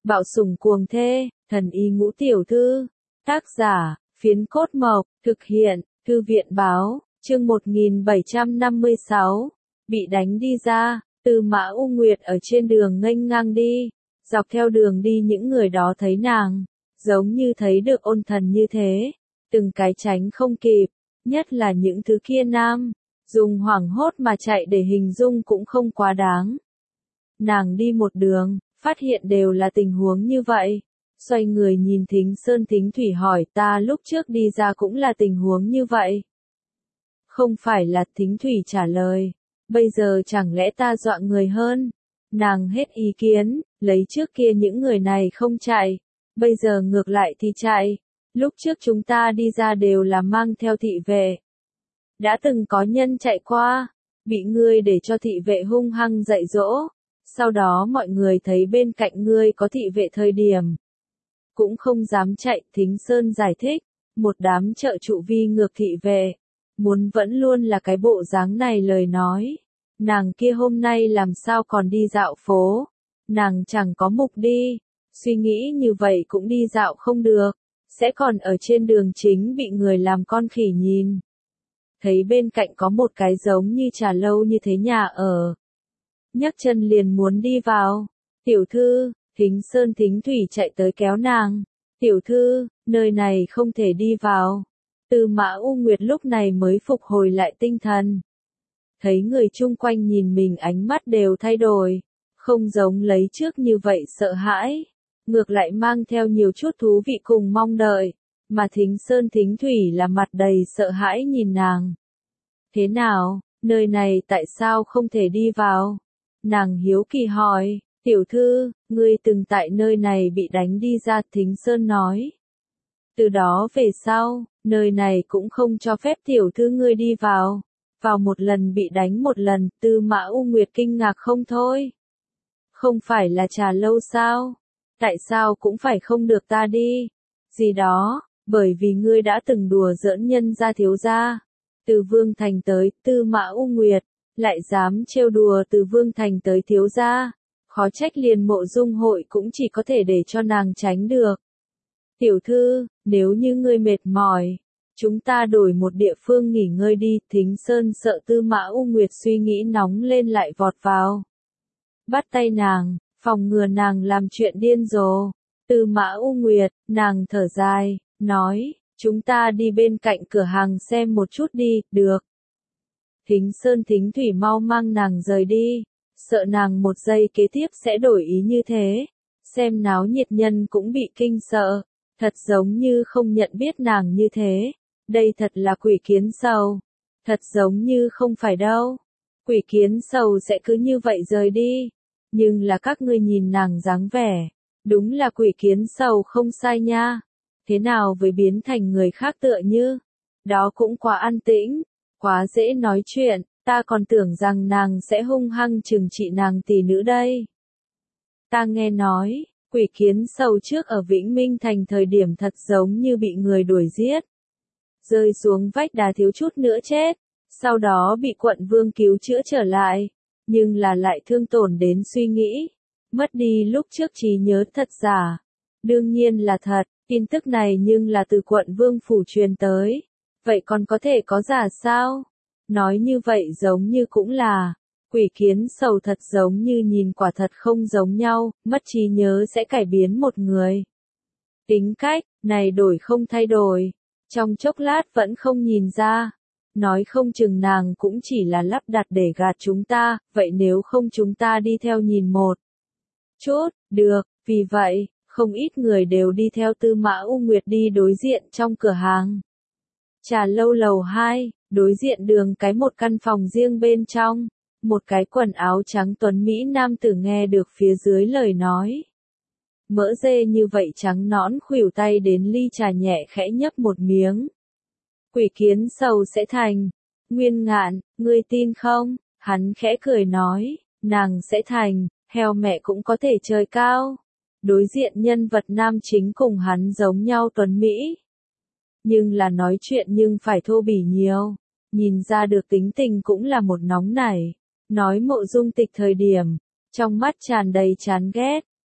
Bạo sủng cuồng thê, thần y ngũ tiểu thư. Tác giả, Phiến Cốt Mộc, thực hiện, Thư viện báo, chương 1756. Bị đánh đi ra, Tư Mã U Nguyệt ở trên đường nghênh ngang đi. Dọc theo đường đi những người đó thấy nàng, giống như thấy được ôn thần như thế. Từng cái tránh không kịp, nhất là những thứ kia nam. Dùng hoảng hốt mà chạy để hình dung cũng không quá đáng. Nàng đi một đường, phát hiện đều là tình huống như vậy. Xoay người nhìn Thính Sơn Thính Thủy hỏi ta lúc trước đi ra cũng là tình huống như vậy. Không phải là, Thính Thủy trả lời. Bây giờ chẳng lẽ ta dọa người hơn? Nàng hết ý kiến, lấy trước kia những người này không chạy. Bây giờ ngược lại thì chạy. Lúc trước chúng ta đi ra đều là mang theo thị vệ. Đã từng có nhân chạy qua, bị ngươi để cho thị vệ hung hăng dạy dỗ. Sau đó mọi người thấy bên cạnh ngươi có thị vệ thời điểm. Cũng không dám chạy, Thính Sơn giải thích. Một đám trợ trụ vi ngược thị vệ. Muốn vẫn luôn là cái bộ dáng này lời nói. Nàng kia hôm nay làm sao còn đi dạo phố. Nàng chẳng có mục đi. Suy nghĩ như vậy cũng đi dạo không được. Sẽ còn ở trên đường chính bị người làm con khỉ nhìn. Thấy bên cạnh có một cái giống như trà lâu như thế nhà ở. Nhấc chân liền muốn đi vào. Tiểu thư, Thính Sơn Thính Thủy chạy tới kéo nàng. Tiểu thư, nơi này không thể đi vào. Tư Mã U Nguyệt lúc này mới phục hồi lại tinh thần. Thấy người chung quanh nhìn mình ánh mắt đều thay đổi. Không giống lấy trước như vậy sợ hãi. Ngược lại mang theo nhiều chút thú vị cùng mong đợi. Mà Thính Sơn Thính Thủy là mặt đầy sợ hãi nhìn nàng. Thế nào, nơi này tại sao không thể đi vào? Nàng hiếu kỳ hỏi, tiểu thư, ngươi từng tại nơi này bị đánh đi ra, Thính Sơn nói. Từ đó về sau, nơi này cũng không cho phép tiểu thư ngươi đi vào. Vào một lần bị đánh một lần, Tư Mã U Nguyệt kinh ngạc không thôi. Không phải là trà lâu sao? Tại sao cũng phải không được ta đi? Gì đó, bởi vì ngươi đã từng đùa giỡn nhân gia thiếu gia. Từ Vương Thành tới, Tư Mã U Nguyệt, lại dám trêu đùa từ Vương Thành tới thiếu gia. Khó trách liền Mộ Dung hội cũng chỉ có thể để cho nàng tránh được. Tiểu thư, nếu như ngươi mệt mỏi, chúng ta đổi một địa phương nghỉ ngơi đi. Thính Sơn sợ Tư Mã U Nguyệt suy nghĩ nóng lên lại vọt vào. Bắt tay nàng, phòng ngừa nàng làm chuyện điên rồ. Tư Mã U Nguyệt, nàng thở dài, nói, chúng ta đi bên cạnh cửa hàng xem một chút đi, được. Thính Sơn Thính Thủy mau mang nàng rời đi, sợ nàng một giây kế tiếp sẽ đổi ý như thế. Xem náo nhiệt nhân cũng bị kinh sợ, thật giống như không nhận biết nàng như thế. Đây thật là quỷ kiến sầu, thật giống như không phải đâu. Quỷ kiến sầu sẽ cứ như vậy rời đi, nhưng là các ngươi nhìn nàng dáng vẻ, đúng là quỷ kiến sầu không sai nha. Thế nào với biến thành người khác tựa như, đó cũng quá an tĩnh, quá dễ nói chuyện, ta còn tưởng rằng nàng sẽ hung hăng trừng trị nàng tỷ nữ đây. Ta nghe nói, quỷ kiến sầu trước ở Vĩnh Minh Thành thời điểm thật giống như bị người đuổi giết. Rơi xuống vách đá thiếu chút nữa chết, sau đó bị quận vương cứu chữa trở lại, nhưng là lại thương tổn đến suy nghĩ, mất đi lúc trước trí nhớ thật giả. Đương nhiên là thật, tin tức này nhưng là từ quận vương phủ truyền tới, vậy còn có thể có giả sao? Nói như vậy giống như cũng là, quỷ kiến sầu thật giống như nhìn quả thật không giống nhau, mất trí nhớ sẽ cải biến một người. Tính cách, này đổi không thay đổi, trong chốc lát vẫn không nhìn ra. Nói không chừng nàng cũng chỉ là lắp đặt để gạt chúng ta, vậy nếu không chúng ta đi theo nhìn một chút, được, vì vậy, không ít người đều đi theo Tư Mã U Nguyệt đi đối diện trong cửa hàng. Trà lâu lầu 2, đối diện đường cái một căn phòng riêng bên trong, một cái quần áo trắng tuấn Mỹ nam tử nghe được phía dưới lời nói. Mỡ dê như vậy trắng nõn khuỷu tay đến ly trà nhẹ khẽ nhấp một miếng. Quỷ kiến sầu sẽ thành. Nguyên Ngạn, ngươi tin không? Hắn khẽ cười nói, nàng sẽ thành, heo mẹ cũng có thể trời cao. Đối diện nhân vật nam chính cùng hắn giống nhau tuấn Mỹ. Nhưng là nói chuyện nhưng phải thô bỉ nhiều. Nhìn ra được tính tình cũng là một nóng nảy. Nói Mộ Dung Tịch thời điểm, trong mắt tràn đầy chán ghét.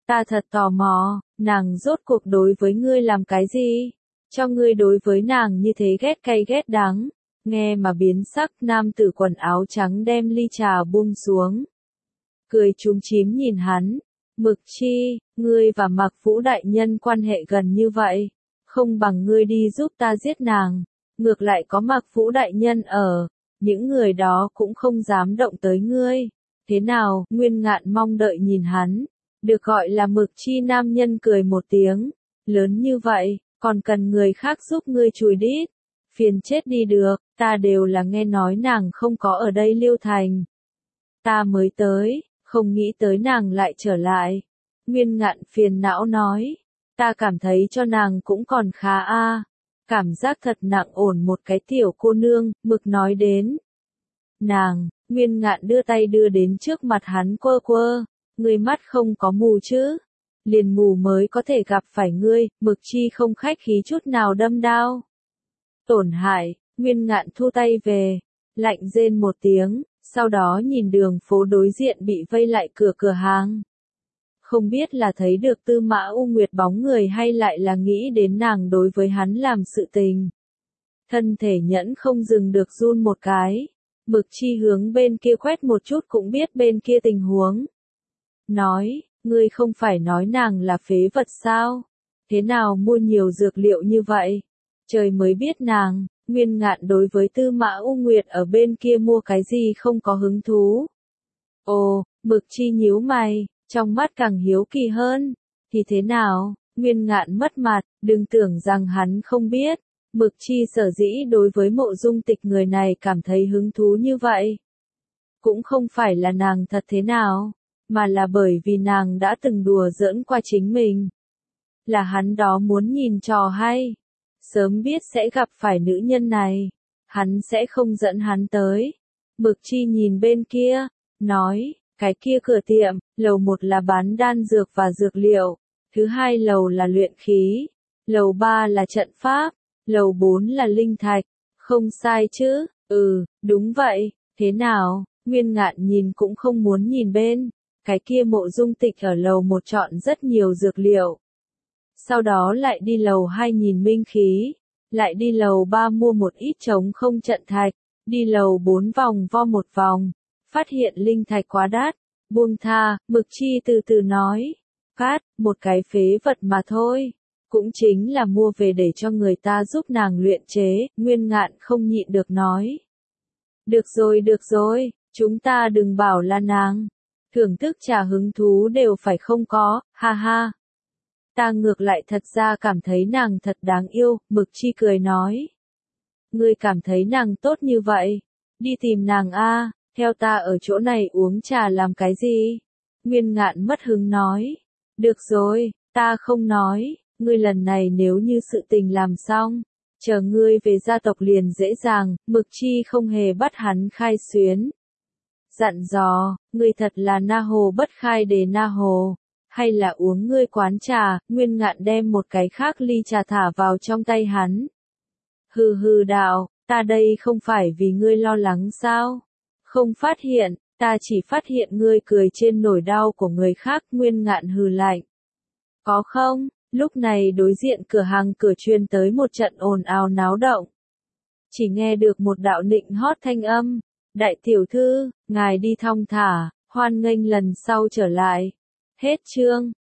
Ta thật tò mò, nàng rốt cuộc đối với ngươi làm cái gì? Cho ngươi đối với nàng như thế ghét cay ghét đắng. Nghe mà biến sắc, nam tử quần áo trắng đem ly trà buông xuống. Cười chúm chím nhìn hắn. Mực Chi, ngươi và Mạc Vũ đại nhân quan hệ gần như vậy. Không bằng ngươi đi giúp ta giết nàng. Ngược lại có Mạc Vũ đại nhân ở. Những người đó cũng không dám động tới ngươi. Thế nào, Nguyên Ngạn mong đợi nhìn hắn. Được gọi là Mực Chi nam nhân cười một tiếng. Lớn như vậy, còn cần người khác giúp ngươi chùi đít. Phiền chết đi được, ta đều là nghe nói nàng không có ở đây Liêu Thành. Ta mới tới, không nghĩ tới nàng lại trở lại. Nguyên Ngạn phiền não nói. Ta cảm thấy cho nàng cũng còn khá a. Cảm giác thật nặng ổn một cái tiểu cô nương, Mực nói đến. Nàng, Nguyên Ngạn đưa tay đưa đến trước mặt hắn quơ quơ. Ngươi mắt không có mù chứ? Liền mù mới có thể gặp phải ngươi, Mực Chi không khách khí chút nào đâm đao. Tổn hại, Nguyên Ngạn thu tay về, lạnh rên một tiếng, sau đó nhìn đường phố đối diện bị vây lại cửa hàng. Không biết là thấy được Tư Mã U Nguyệt bóng người hay lại là nghĩ đến nàng đối với hắn làm sự tình. Thân thể nhẫn không dừng được run một cái, Mực Chi hướng bên kia quét một chút cũng biết bên kia tình huống. Nói, ngươi không phải nói nàng là phế vật sao? Thế nào mua nhiều dược liệu như vậy? Trời mới biết nàng, Nguyên Ngạn đối với Tư Mã U Nguyệt ở bên kia mua cái gì không có hứng thú. Ồ, Mực Chi nhíu mày, trong mắt càng hiếu kỳ hơn. Thì thế nào, Nguyên Ngạn mất mặt, đừng tưởng rằng hắn không biết. Mực Chi sở dĩ đối với Mộ Dung Tịch người này cảm thấy hứng thú như vậy. Cũng không phải là nàng thật thế nào, mà là bởi vì nàng đã từng đùa giỡn qua chính mình. Là hắn đó muốn nhìn trò hay. Sớm biết sẽ gặp phải nữ nhân này, hắn sẽ không dẫn hắn tới. Mực Chi nhìn bên kia, nói, cái kia cửa tiệm, lầu 1 là bán đan dược và dược liệu, thứ 2 lầu là luyện khí, lầu 3 là trận pháp, lầu 4 là linh thạch, không sai chứ? Đúng vậy, thế nào? Nguyên Ngạn nhìn cũng không muốn nhìn bên, cái kia Mộ Dung Tịch ở lầu 1 chọn rất nhiều dược liệu. Sau đó lại đi lầu 2 nhìn minh khí, lại đi lầu 3 mua một ít trống không trận thạch, đi lầu 4 vòng vo một vòng, phát hiện linh thạch quá đắt, buông tha, Mực Chi từ từ nói, phát, một cái phế vật mà thôi, cũng chính là mua về để cho người ta giúp nàng luyện chế, Nguyên Ngạn không nhịn được nói. Được rồi, chúng ta đừng bảo là nàng, thưởng thức trà hứng thú đều phải không có, ha ha. Ta ngược lại thật ra cảm thấy nàng thật đáng yêu, Mực Chi cười nói. Ngươi cảm thấy nàng tốt như vậy, đi tìm nàng a, theo ta ở chỗ này uống trà làm cái gì? Nguyên Ngạn mất hứng nói. Được rồi, ta không nói, ngươi lần này nếu như sự tình làm xong, chờ ngươi về gia tộc liền dễ dàng, Mực Chi không hề bắt hắn khai xuyến. Dặn dò, ngươi thật là na hồ bất khai đề na hồ. Hay là uống ngươi quán trà, Nguyên Ngạn đem một cái khác ly trà thả vào trong tay hắn. Hừ đạo, ta đây không phải vì ngươi lo lắng sao? Không phát hiện, ta chỉ phát hiện ngươi cười trên nỗi đau của người khác, Nguyên Ngạn hừ lạnh. Có không? Lúc này đối diện cửa truyền tới một trận ồn ào náo động. Chỉ nghe được một đạo nịnh hót thanh âm. Đại tiểu thư, ngài đi thong thả, hoan nghênh lần sau trở lại. Hết chương.